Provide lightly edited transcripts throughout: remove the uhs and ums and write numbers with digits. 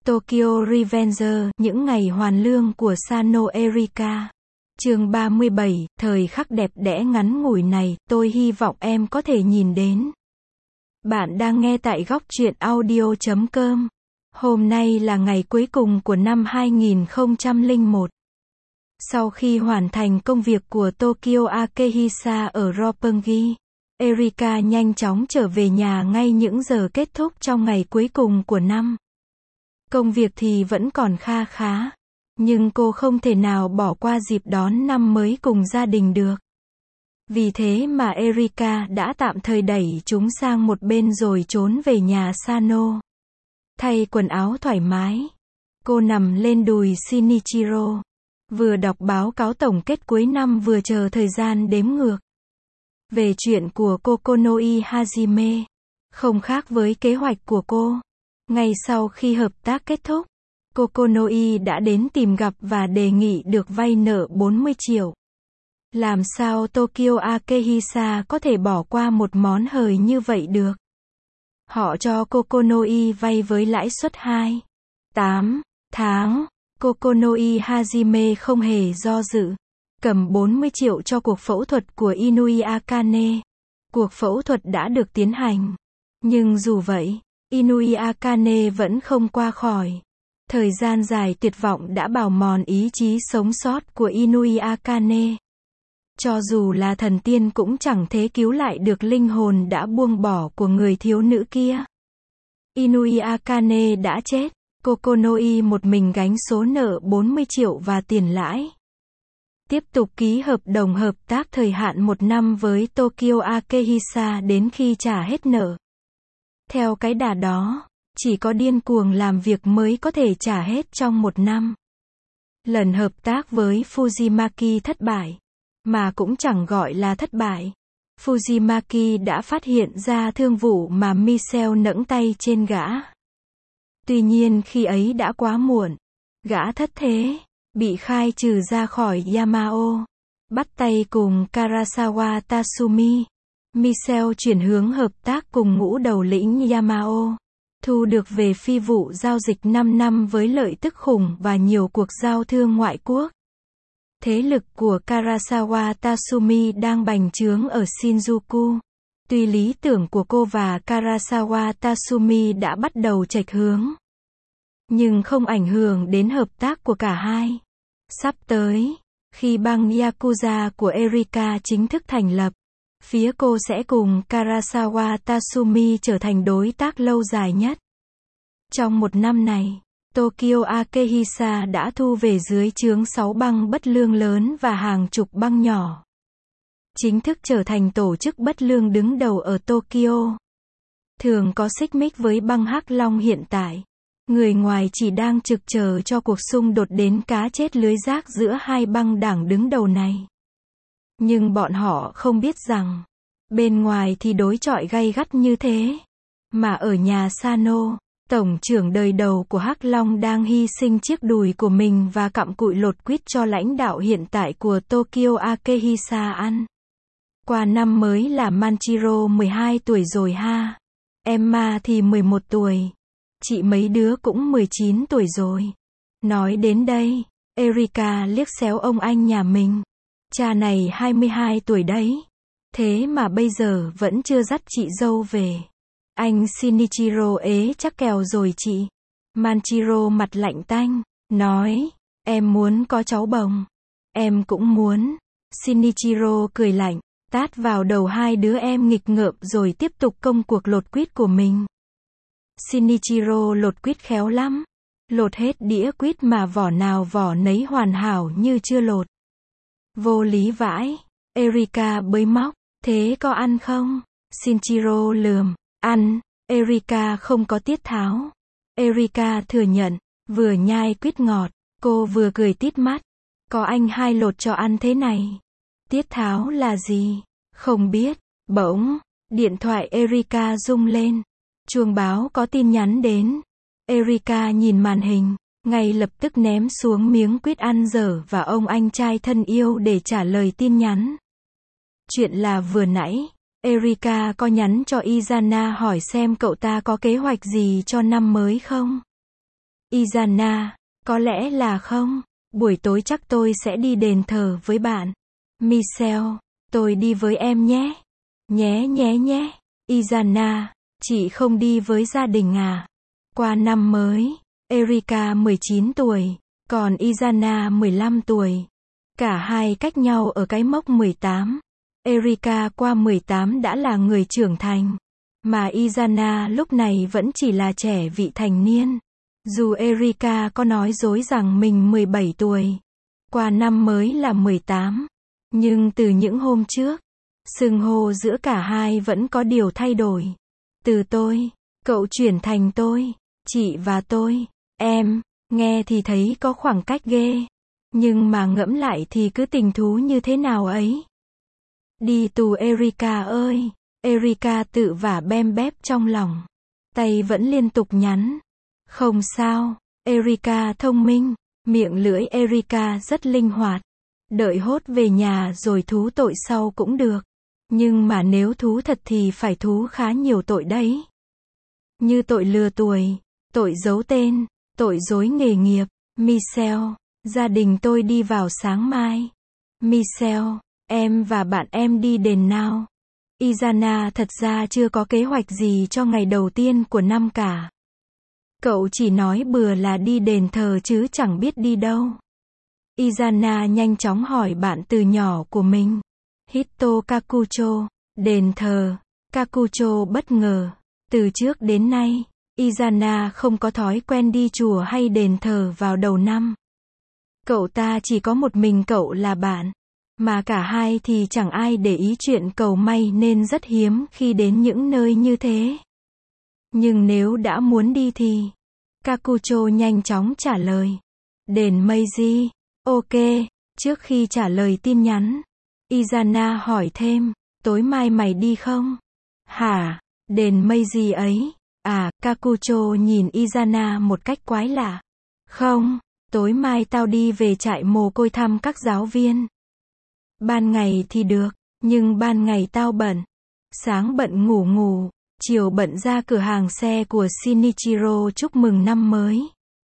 Tokyo Revenger, những ngày hoàn lương của Sano Erika. Chương 37, thời khắc đẹp đẽ ngắn ngủi này, tôi hy vọng em có thể nhìn đến. Bạn đang nghe tại góc truyện audio.com. Hôm nay là ngày cuối cùng của năm 2001. Sau khi hoàn thành công việc của Tokyo Akehisa ở Roppongi, Erika nhanh chóng trở về nhà ngay những giờ kết thúc trong ngày cuối cùng của năm. Công việc thì vẫn còn kha khá, nhưng cô không thể nào bỏ qua dịp đón năm mới cùng gia đình được. Vì thế mà Erika đã tạm thời đẩy chúng sang một bên rồi trốn về nhà Sano. Thay quần áo thoải mái, cô nằm lên đùi Shinichiro, vừa đọc báo cáo tổng kết cuối năm vừa chờ thời gian đếm ngược. Về chuyện của Kokonoi Hajime, không khác với kế hoạch của cô. Ngay sau khi hợp tác kết thúc, Kokonoi đã đến tìm gặp và đề nghị được vay nợ 40 triệu. Làm sao Tokyo Akehisa có thể bỏ qua một món hời như vậy được? Họ cho Kokonoi vay với lãi suất 2,8 tháng. Kokonoi Hajime không hề do dự, cầm 40 triệu cho cuộc phẫu thuật của Inui Akane. Cuộc phẫu thuật đã được tiến hành. Nhưng dù vậy, Inui Akane vẫn không qua khỏi. Thời gian dài tuyệt vọng đã bào mòn ý chí sống sót của Inui Akane. Cho dù là thần tiên cũng chẳng thể cứu lại được linh hồn đã buông bỏ của người thiếu nữ kia. Inui Akane đã chết, Kokonoi một mình gánh số nợ 40 triệu và tiền lãi. Tiếp tục ký hợp đồng hợp tác thời hạn 1 năm với Tokyo Akehisa đến khi trả hết nợ. Theo cái đà đó, chỉ có điên cuồng làm việc mới có thể trả hết trong 1 năm. Lần hợp tác với Fujimaki thất bại, mà cũng chẳng gọi là thất bại. Fujimaki đã phát hiện ra thương vụ mà Michelle nẫng tay trên gã. Tuy nhiên khi ấy đã quá muộn. Gã thất thế, bị khai trừ ra khỏi Yamao, bắt tay cùng Karasawa Tatsumi. Michelle chuyển hướng hợp tác cùng ngũ đầu lĩnh Yamao, thu được về phi vụ giao dịch 5 năm với lợi tức khủng và nhiều cuộc giao thương ngoại quốc. Thế lực của Karasawa Tatsumi đang bành trướng ở Shinjuku. Tuy lý tưởng của cô và Karasawa Tatsumi đã bắt đầu chệch hướng, nhưng không ảnh hưởng đến hợp tác của cả hai. Sắp tới, khi băng Yakuza của Erika chính thức thành lập, phía cô sẽ cùng Karasawa Tatsumi trở thành đối tác lâu dài nhất. Trong 1 năm này, Tokyo Akehisa đã thu về dưới trướng 6 băng bất lương lớn và hàng chục băng nhỏ. Chính thức trở thành tổ chức bất lương đứng đầu ở Tokyo. Thường có xích mích với băng Hắc Long hiện tại. Người ngoài chỉ đang trực chờ cho cuộc xung đột đến cá chết lưới rác giữa hai băng đảng đứng đầu này. Nhưng bọn họ không biết rằng, bên ngoài thì đối chọi gay gắt như thế. Mà ở nhà Sano, tổng trưởng đời đầu của Hắc Long đang hy sinh chiếc đùi của mình và cặm cụi lột quýt cho lãnh đạo hiện tại của Tokyo Akehisa ăn. Qua năm mới là Manchiro 12 tuổi rồi ha. Emma thì 11 tuổi. Chị mấy đứa cũng 19 tuổi rồi. Nói đến đây, Erika liếc xéo ông anh nhà mình. Cha này 22 tuổi đấy. Thế mà bây giờ vẫn chưa dắt chị dâu về. Anh Shinichiro ế chắc kèo rồi chị. Manchiro mặt lạnh tanh, nói, em muốn có cháu bồng. Em cũng muốn. Shinichiro cười lạnh, tát vào đầu hai đứa em nghịch ngợm rồi tiếp tục công cuộc lột quýt của mình. Shinichiro lột quýt khéo lắm. Lột hết đĩa quýt mà vỏ nào vỏ nấy hoàn hảo như chưa lột. Vô lý vãi. Erika bới móc, thế có ăn không? Shinichiro lườm, ăn. Erika không có tiết tháo. Erika thừa nhận, vừa nhai quýt ngọt, cô vừa cười tít mắt. Có anh hai lột cho ăn thế này. Tiết tháo là gì? Không biết. Bỗng, điện thoại Erika rung lên. Chuông báo có tin nhắn đến. Erika nhìn màn hình, ngay lập tức ném xuống miếng quýt ăn dở và ông anh trai thân yêu để trả lời tin nhắn. Chuyện là vừa nãy, Erika có nhắn cho Izana hỏi xem cậu ta có kế hoạch gì cho năm mới không. Izana, có lẽ là không. Buổi tối chắc tôi sẽ đi đền thờ với bạn. Michelle, tôi đi với em nhé. Nhé nhé nhé. Izana, chị không đi với gia đình à? Qua năm mới, Erika 19 tuổi, còn Izana 15 tuổi. Cả hai cách nhau ở cái mốc 18. Erika qua 18 đã là người trưởng thành, mà Izana lúc này vẫn chỉ là trẻ vị thành niên. Dù Erika có nói dối rằng mình 17 tuổi, qua năm mới là 18, nhưng từ những hôm trước, xưng hô giữa cả hai vẫn có điều thay đổi. Từ tôi, cậu chuyển thành tôi, chị và tôi, em, nghe thì thấy có khoảng cách ghê, nhưng mà ngẫm lại thì cứ tình thú như thế nào ấy. Đi tù Erika ơi, Erika tự vả bem bép trong lòng, tay vẫn liên tục nhắn. Không sao, Erika thông minh, miệng lưỡi Erika rất linh hoạt. Đợi hốt về nhà rồi thú tội sau cũng được. Nhưng mà nếu thú thật thì phải thú khá nhiều tội đấy. Như tội lừa tuổi, tội giấu tên, tội dối nghề nghiệp. Michelle, gia đình tôi đi vào sáng mai. Michelle, em và bạn em đi đền nào? Izana thật ra chưa có kế hoạch gì cho ngày đầu tiên của năm cả. Cậu chỉ nói bừa là đi đền thờ chứ chẳng biết đi đâu. Izana nhanh chóng hỏi bạn từ nhỏ của mình. Hito Kakucho, đền thờ. Kakucho bất ngờ. Từ trước đến nay, Izana không có thói quen đi chùa hay đền thờ vào đầu năm. Cậu ta chỉ có một mình cậu là bạn. Mà cả hai thì chẳng ai để ý chuyện cầu may nên rất hiếm khi đến những nơi như thế. Nhưng nếu đã muốn đi thì... Kakucho nhanh chóng trả lời. Đền Meiji. Ok. Trước khi trả lời tin nhắn, Izana hỏi thêm, tối mai mày đi không? Hả? Đền Meiji ấy? À, Kakucho nhìn Izana một cách quái lạ. Không, tối mai tao đi về trại mồ côi thăm các giáo viên. Ban ngày thì được, nhưng ban ngày tao bận. Sáng bận ngủ, chiều bận ra cửa hàng xe của Shinichiro chúc mừng năm mới.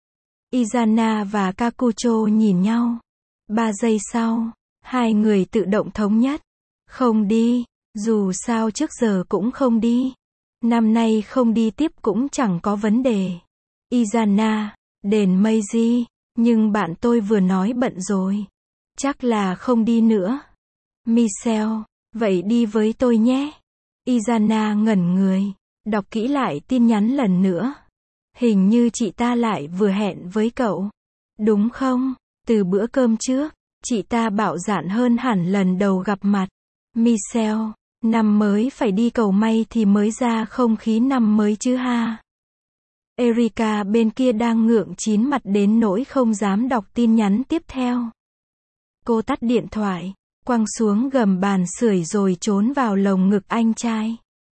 Izana và Kakucho nhìn nhau. 3 giây sau, hai người tự động thống nhất. Không đi, dù sao trước giờ cũng không đi. Năm nay không đi tiếp cũng chẳng có vấn đề. Izana, đền Meiji, nhưng bạn tôi vừa nói bận rồi. Chắc là không đi nữa. Michelle, vậy đi với tôi nhé. Izana ngẩn người, đọc kỹ lại tin nhắn lần nữa. Hình như chị ta lại vừa hẹn với cậu. Đúng không? Từ bữa cơm trước, chị ta bạo dạn hơn hẳn lần đầu gặp mặt. Michelle, năm mới phải đi cầu may thì mới ra không khí năm mới chứ ha. Erika bên kia đang ngượng chín mặt đến nỗi không dám đọc tin nhắn tiếp theo. Cô tắt điện thoại, quăng xuống gầm bàn sưởi rồi trốn vào lồng ngực anh trai.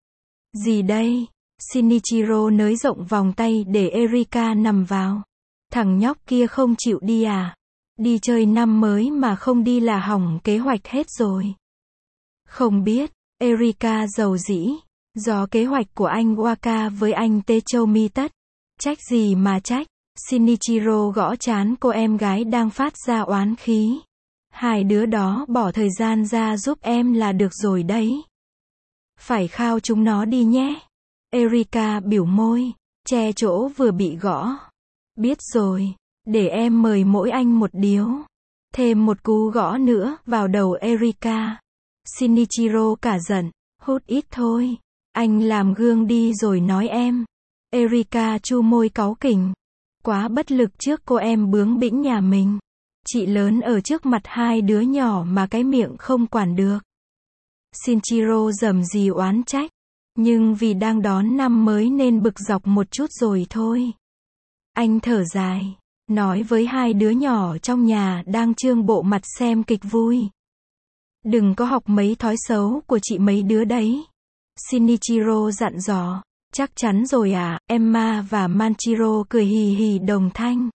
Gì đây? Shinichiro nới rộng vòng tay để Erika nằm vào. Thằng nhóc kia không chịu đi à? Đi chơi năm mới mà không đi là hỏng kế hoạch hết rồi. Không biết, Erika giàu dĩ. Do kế hoạch của anh Waka với anh Techomi tất. Trách gì mà trách. Shinichiro gõ trán cô em gái đang phát ra oán khí. Hai đứa đó bỏ thời gian ra giúp em là được rồi đấy. Phải khao chúng nó đi nhé. Erika biểu môi, che chỗ vừa bị gõ. Biết rồi, để em mời mỗi anh một điếu. Thêm một cú gõ nữa vào đầu Erika. Shinichiro cả giận, hút ít thôi. Anh làm gương đi rồi nói em. Erika chu môi cáu kỉnh. Quá bất lực trước cô em bướng bĩnh nhà mình. Chị lớn ở trước mặt hai đứa nhỏ mà cái miệng không quản được. Shinichiro rầm rì oán trách. Nhưng vì đang đón năm mới nên bực dọc một chút rồi thôi. Anh thở dài, nói với hai đứa nhỏ trong nhà đang trương bộ mặt xem kịch vui. Đừng có học mấy thói xấu của chị mấy đứa đấy. Shinichiro dặn dò. Chắc chắn rồi à, Emma và Manchiro cười hì hì đồng thanh.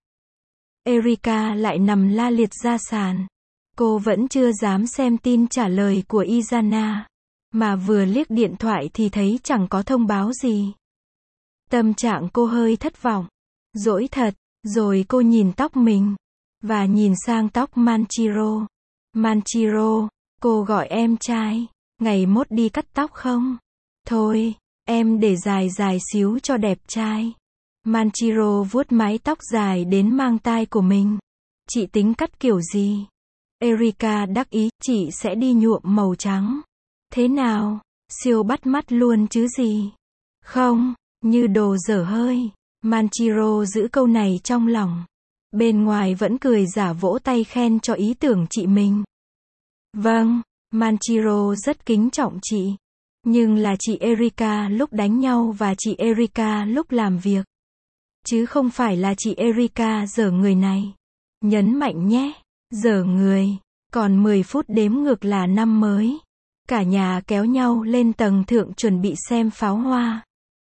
Erika lại nằm la liệt ra sàn. Cô vẫn chưa dám xem tin trả lời của Izana. Mà vừa liếc điện thoại thì thấy chẳng có thông báo gì. Tâm trạng cô hơi thất vọng. Dỗi thật, Rồi cô nhìn tóc mình, và nhìn sang tóc Manchiro. Manchiro, cô gọi em trai, ngày mốt đi cắt tóc không? Thôi, em để dài dài xíu cho đẹp trai. Manchiro vuốt mái tóc dài đến mang tai của mình. Chị tính cắt kiểu gì? Erika đắc ý, chị sẽ đi nhuộm màu trắng. Thế nào? Siêu bắt mắt luôn chứ gì? Không, như đồ dở hơi. Manchiro giữ câu này trong lòng. Bên ngoài vẫn cười giả vỗ tay khen cho ý tưởng chị mình. Vâng, Manchiro rất kính trọng chị. Nhưng là chị Erika lúc đánh nhau và chị Erika lúc làm việc. Chứ không phải là chị Erika dở người này. Nhấn mạnh nhé, dở người. Còn 10 phút đếm ngược là năm mới. Cả nhà kéo nhau lên tầng thượng chuẩn bị xem pháo hoa.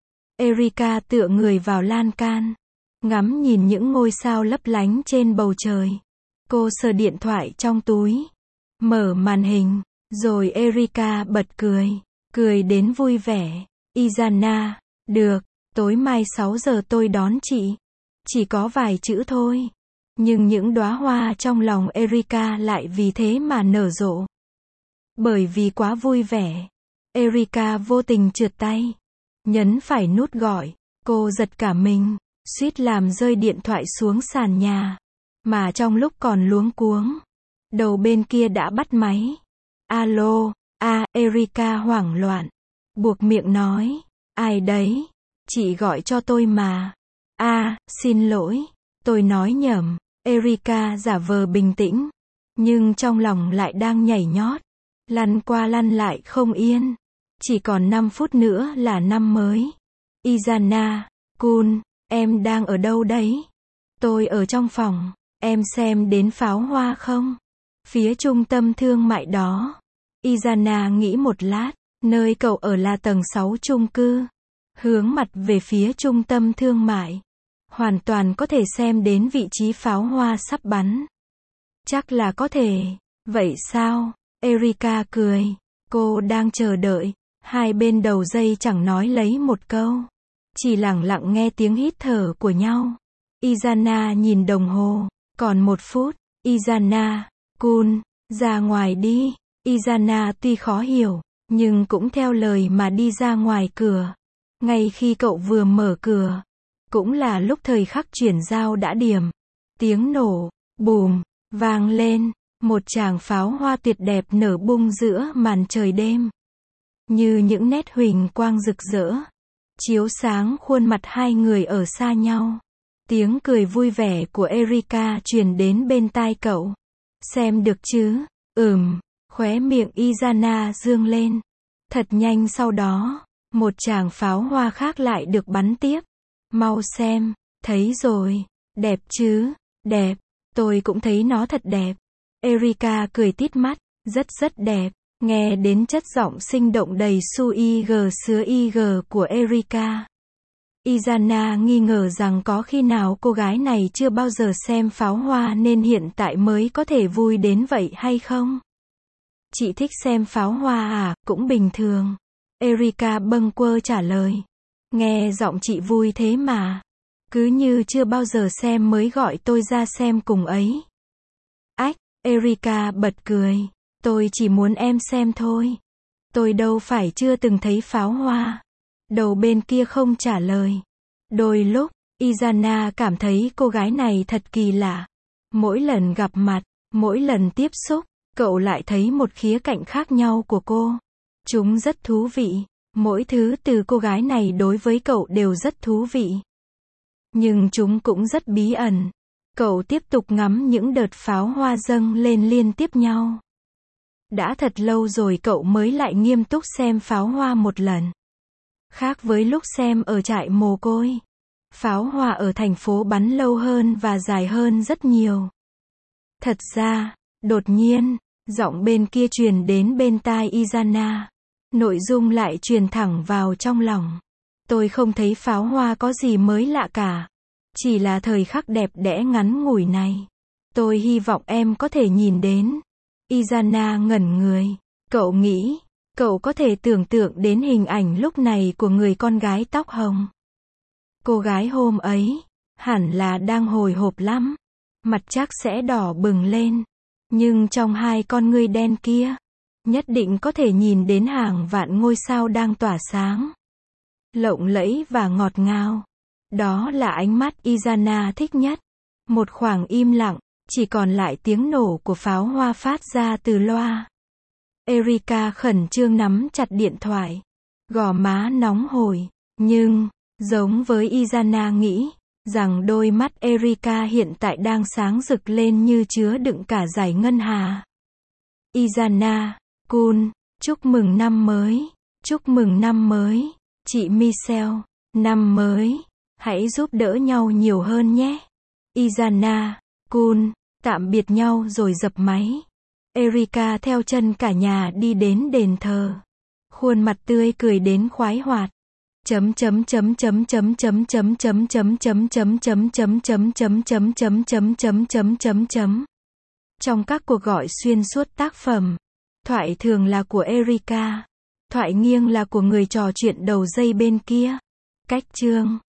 Erika tựa người vào lan can, ngắm nhìn những ngôi sao lấp lánh trên bầu trời. Cô sờ điện thoại trong túi, mở màn hình, rồi Erika bật cười, cười đến vui vẻ. Izana, được, tối mai 6 giờ tôi đón chị. Chỉ có vài chữ thôi. Nhưng những đóa hoa trong lòng Erika lại vì thế mà nở rộ. Bởi vì quá vui vẻ, Erika vô tình trượt tay, nhấn phải nút gọi. Cô giật cả mình, suýt làm rơi điện thoại xuống sàn nhà. Mà trong lúc còn luống cuống, đầu bên kia đã bắt máy. Alo, Erika hoảng loạn, buộc miệng nói, ai đấy? Chị gọi cho tôi mà. Xin lỗi, tôi nói nhầm. Erika giả vờ bình tĩnh, nhưng trong lòng lại đang nhảy nhót, lăn qua lăn lại không yên. Chỉ còn 5 phút nữa là năm mới. Izana, Kun, em đang ở đâu đấy? Tôi ở trong phòng, em xem đến pháo hoa không? Phía trung tâm thương mại đó. Izana nghĩ một lát, nơi cậu ở là tầng 6 chung cư. Hướng mặt về phía trung tâm thương mại. Hoàn toàn có thể xem đến vị trí pháo hoa sắp bắn. Chắc là có thể. Vậy sao? Erika cười. Cô đang chờ đợi. Hai bên đầu dây chẳng nói lấy một câu. Chỉ lặng lặng nghe tiếng hít thở của nhau. Izana nhìn đồng hồ. Còn 1 phút. Izana, Kun, ra ngoài đi. Izana tuy khó hiểu, nhưng cũng theo lời mà đi ra ngoài cửa. Ngay khi cậu vừa mở cửa, cũng là lúc thời khắc chuyển giao đã điểm. Tiếng nổ, bùm, vang lên. Một tràng pháo hoa tuyệt đẹp nở bung giữa màn trời đêm. Như những nét huỳnh quang rực rỡ, chiếu sáng khuôn mặt hai người ở xa nhau. Tiếng cười vui vẻ của Erika truyền đến bên tai cậu. Xem được chứ? Khóe miệng Izana dương lên. Thật nhanh sau đó, một tràng pháo hoa khác lại được bắn tiếp. Mau xem, thấy rồi, đẹp chứ? Đẹp, tôi cũng thấy nó thật đẹp. Erika cười tít mắt, rất đẹp. Nghe đến chất giọng sinh động đầy su ig sứa ig của Erika. Izana nghi ngờ rằng có khi nào cô gái này chưa bao giờ xem pháo hoa nên hiện tại mới có thể vui đến vậy hay không? Chị thích xem pháo hoa à? Cũng bình thường. Erika bâng quơ trả lời. Nghe giọng chị vui thế mà. Cứ như chưa bao giờ xem mới gọi tôi ra xem cùng ấy. Erika bật cười. Tôi chỉ muốn em xem thôi. Tôi đâu phải chưa từng thấy pháo hoa. Đầu bên kia không trả lời. Đôi lúc, Izana cảm thấy cô gái này thật kỳ lạ. Mỗi lần gặp mặt, mỗi lần tiếp xúc, cậu lại thấy một khía cạnh khác nhau của cô. Chúng rất thú vị. Mỗi thứ từ cô gái này đối với cậu đều rất thú vị. Nhưng chúng cũng rất bí ẩn. Cậu tiếp tục ngắm những đợt pháo hoa dâng lên liên tiếp nhau. Đã thật lâu rồi cậu mới lại nghiêm túc xem pháo hoa một lần. Khác với lúc xem ở trại mồ côi. Pháo hoa ở thành phố bắn lâu hơn và dài hơn rất nhiều. Thật ra, đột nhiên, giọng bên kia truyền đến bên tai Izana. Nội dung lại truyền thẳng vào trong lòng. Tôi không thấy pháo hoa có gì mới lạ cả. Chỉ là thời khắc đẹp đẽ ngắn ngủi này. Tôi hy vọng em có thể nhìn đến. Izana ngẩn người. Cậu nghĩ, cậu có thể tưởng tượng đến hình ảnh lúc này của người con gái tóc hồng. Cô gái hôm ấy, Hẳn là đang hồi hộp lắm. Mặt chắc sẽ đỏ bừng lên. Nhưng trong hai con ngươi đen kia, nhất định có thể nhìn đến hàng vạn ngôi sao đang tỏa sáng. Lộng lẫy và ngọt ngào. Đó là ánh mắt Izana thích nhất. Một khoảng im lặng, chỉ còn lại tiếng nổ của pháo hoa phát ra từ loa. Erika khẩn trương nắm chặt điện thoại. Gò má nóng hổi. Nhưng, giống với Izana nghĩ, rằng đôi mắt Erika hiện tại đang sáng rực lên như chứa đựng cả dải ngân hà. Izana-kun, chúc mừng năm mới. Chúc mừng năm mới. Chị Michelle, năm mới. Hãy giúp đỡ nhau nhiều hơn nhé. Izana-kun, tạm biệt nhau rồi dập máy. Erika theo chân cả nhà đi đến đền thờ. Khuôn mặt tươi cười đến khoái hoạt. Trong các cuộc gọi xuyên suốt tác phẩm, thoại thường là của Erika, thoại nghiêng là của người trò chuyện đầu dây bên kia. Cách chương